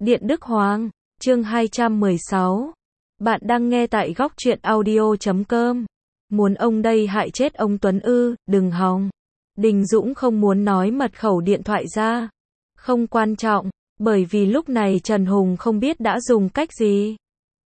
Điện Đức Hoàng, chương 216. Bạn đang nghe tại góc truyện audio.com. Muốn ông đây hại chết ông Tuấn ư, đừng hòng. Đình Dũng không muốn nói mật khẩu điện thoại ra. Không quan trọng, bởi vì lúc này Trần Hùng không biết đã dùng cách gì.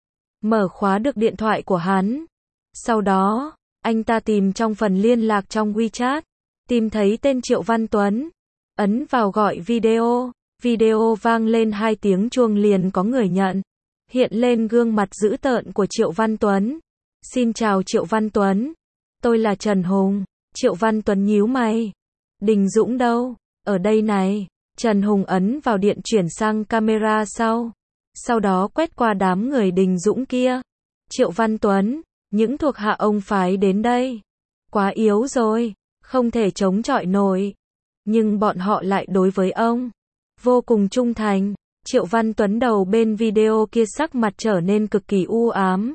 Mở khóa được điện thoại của hắn. Sau đó, anh ta tìm trong phần liên lạc trong WeChat. Tìm thấy tên Triệu Văn Tuấn. Ấn vào gọi video. Video vang lên 2 tiếng chuông liền có người nhận. Hiện lên gương mặt dữ tợn của Triệu Văn Tuấn. Xin chào Triệu Văn Tuấn. Tôi là Trần Hùng. Triệu Văn Tuấn nhíu mày. Đình Dũng đâu? Ở đây này. Trần Hùng ấn vào điện chuyển sang camera sau. Sau đó quét qua đám người Đình Dũng kia. Triệu Văn Tuấn, những thuộc hạ ông phái đến đây. Quá yếu rồi, không thể chống chọi nổi. Nhưng bọn họ lại đối với ông vô cùng trung thành. Triệu Văn Tuấn đầu bên video kia sắc mặt trở nên cực kỳ u ám.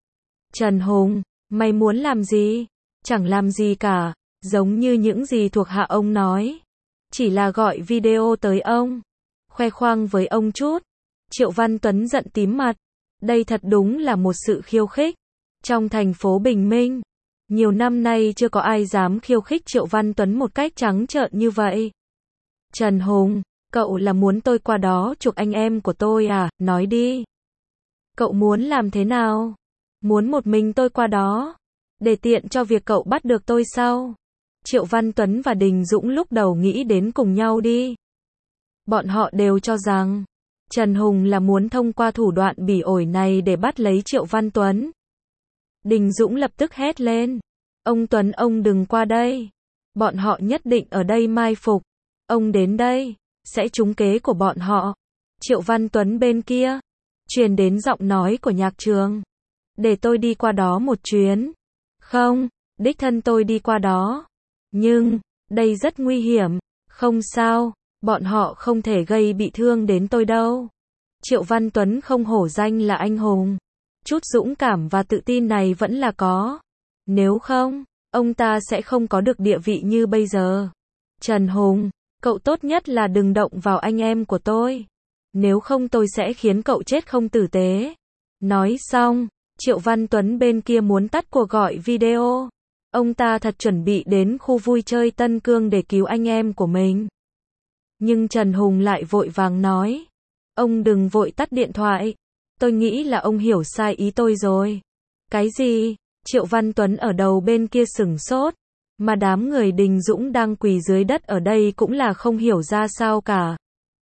Trần Hùng, mày muốn làm gì? Chẳng làm gì cả, giống như những gì thuộc hạ ông nói. Chỉ là gọi video tới ông, khoe khoang với ông chút. Triệu Văn Tuấn giận tím mặt. Đây thật đúng là một sự khiêu khích. Trong thành phố Bình Minh, nhiều năm nay chưa có ai dám khiêu khích Triệu Văn Tuấn một cách trắng trợn như vậy. Trần Hùng, cậu là muốn tôi qua đó chuộc anh em của tôi à? Nói đi. Cậu muốn làm thế nào? Muốn một mình tôi qua đó, để tiện cho việc cậu bắt được tôi sao? Triệu Văn Tuấn và Đình Dũng lúc đầu nghĩ đến cùng nhau đi. Bọn họ đều cho rằng Trần Hùng là muốn thông qua thủ đoạn bỉ ổi này để bắt lấy Triệu Văn Tuấn. Đình Dũng lập tức hét lên. Ông Tuấn, ông đừng qua đây. Bọn họ nhất định ở đây mai phục. Ông đến đây, sẽ trúng kế của bọn họ. Triệu Văn Tuấn bên kia, truyền đến giọng nói của Nhạc Trường. Để tôi đi qua đó một chuyến. Không, đích thân tôi đi qua đó. Nhưng, đây rất nguy hiểm. Không sao, bọn họ không thể gây bị thương đến tôi đâu. Triệu Văn Tuấn không hổ danh là anh hùng. Chút dũng cảm và tự tin này vẫn là có. Nếu không, ông ta sẽ không có được địa vị như bây giờ. Trần Hùng, cậu tốt nhất là đừng động vào anh em của tôi. Nếu không tôi sẽ khiến cậu chết không tử tế. Nói xong, Triệu Văn Tuấn bên kia muốn tắt cuộc gọi video. Ông ta thật chuẩn bị đến khu vui chơi Tân Cương để cứu anh em của mình. Nhưng Trần Hùng lại vội vàng nói. Ông đừng vội tắt điện thoại. Tôi nghĩ là ông hiểu sai ý tôi rồi. Cái gì? Triệu Văn Tuấn ở đầu bên kia sửng sốt. Mà đám người Đình Dũng đang quỳ dưới đất ở đây cũng là không hiểu ra sao cả.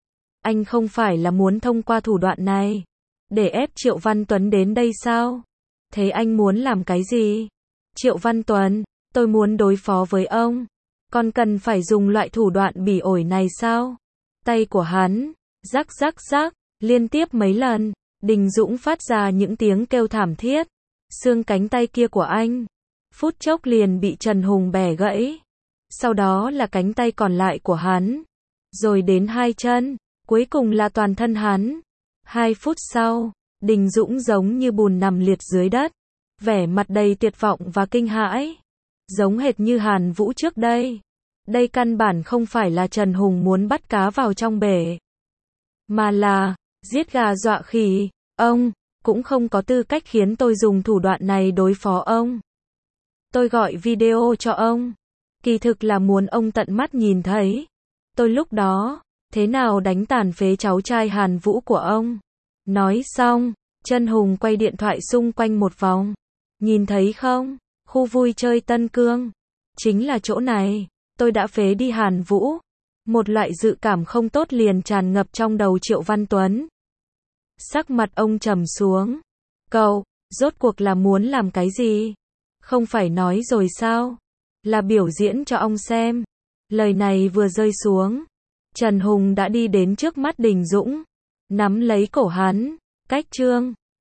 Anh không phải là muốn thông qua thủ đoạn này để ép Triệu Văn Tuấn đến đây sao? Thế anh muốn làm cái gì? Triệu Văn Tuấn, tôi muốn đối phó với ông. Còn cần phải dùng loại thủ đoạn bỉ ổi này sao? Tay của hắn, rắc rắc rắc, liên tiếp mấy lần. Đình Dũng phát ra những tiếng kêu thảm thiết. Xương cánh tay kia của anh, phút chốc liền bị Trần Hùng bẻ gãy. Sau đó là cánh tay còn lại của hắn. Rồi đến 2 chân, cuối cùng là toàn thân hắn. 2 phút sau, Đình Dũng giống như bùn nằm liệt dưới đất. Vẻ mặt đầy tuyệt vọng và kinh hãi. Giống hệt như Hàn Vũ trước đây. Đây căn bản không phải là Trần Hùng muốn bắt cá vào trong bể. Mà là giết gà dọa khỉ. Ông cũng không có tư cách khiến tôi dùng thủ đoạn này đối phó ông. Tôi gọi video cho ông. Kỳ thực là muốn ông tận mắt nhìn thấy. Tôi lúc đó, thế nào đánh tàn phế cháu trai Hàn Vũ của ông. Nói xong, Trần Hùng quay điện thoại xung quanh một vòng. Nhìn thấy không? Khu vui chơi Tân Cương. Chính là chỗ này. Tôi đã phế đi Hàn Vũ. Một loại dự cảm không tốt liền tràn ngập trong đầu Triệu Văn Tuấn. Sắc mặt ông trầm xuống. Cậu, rốt cuộc là muốn làm cái gì? Không phải nói rồi sao? Là biểu diễn cho ông xem. Lời này vừa rơi xuống. Trần Hùng đã đi đến trước mắt Đình Dũng. Nắm lấy cổ hắn. Cách trương.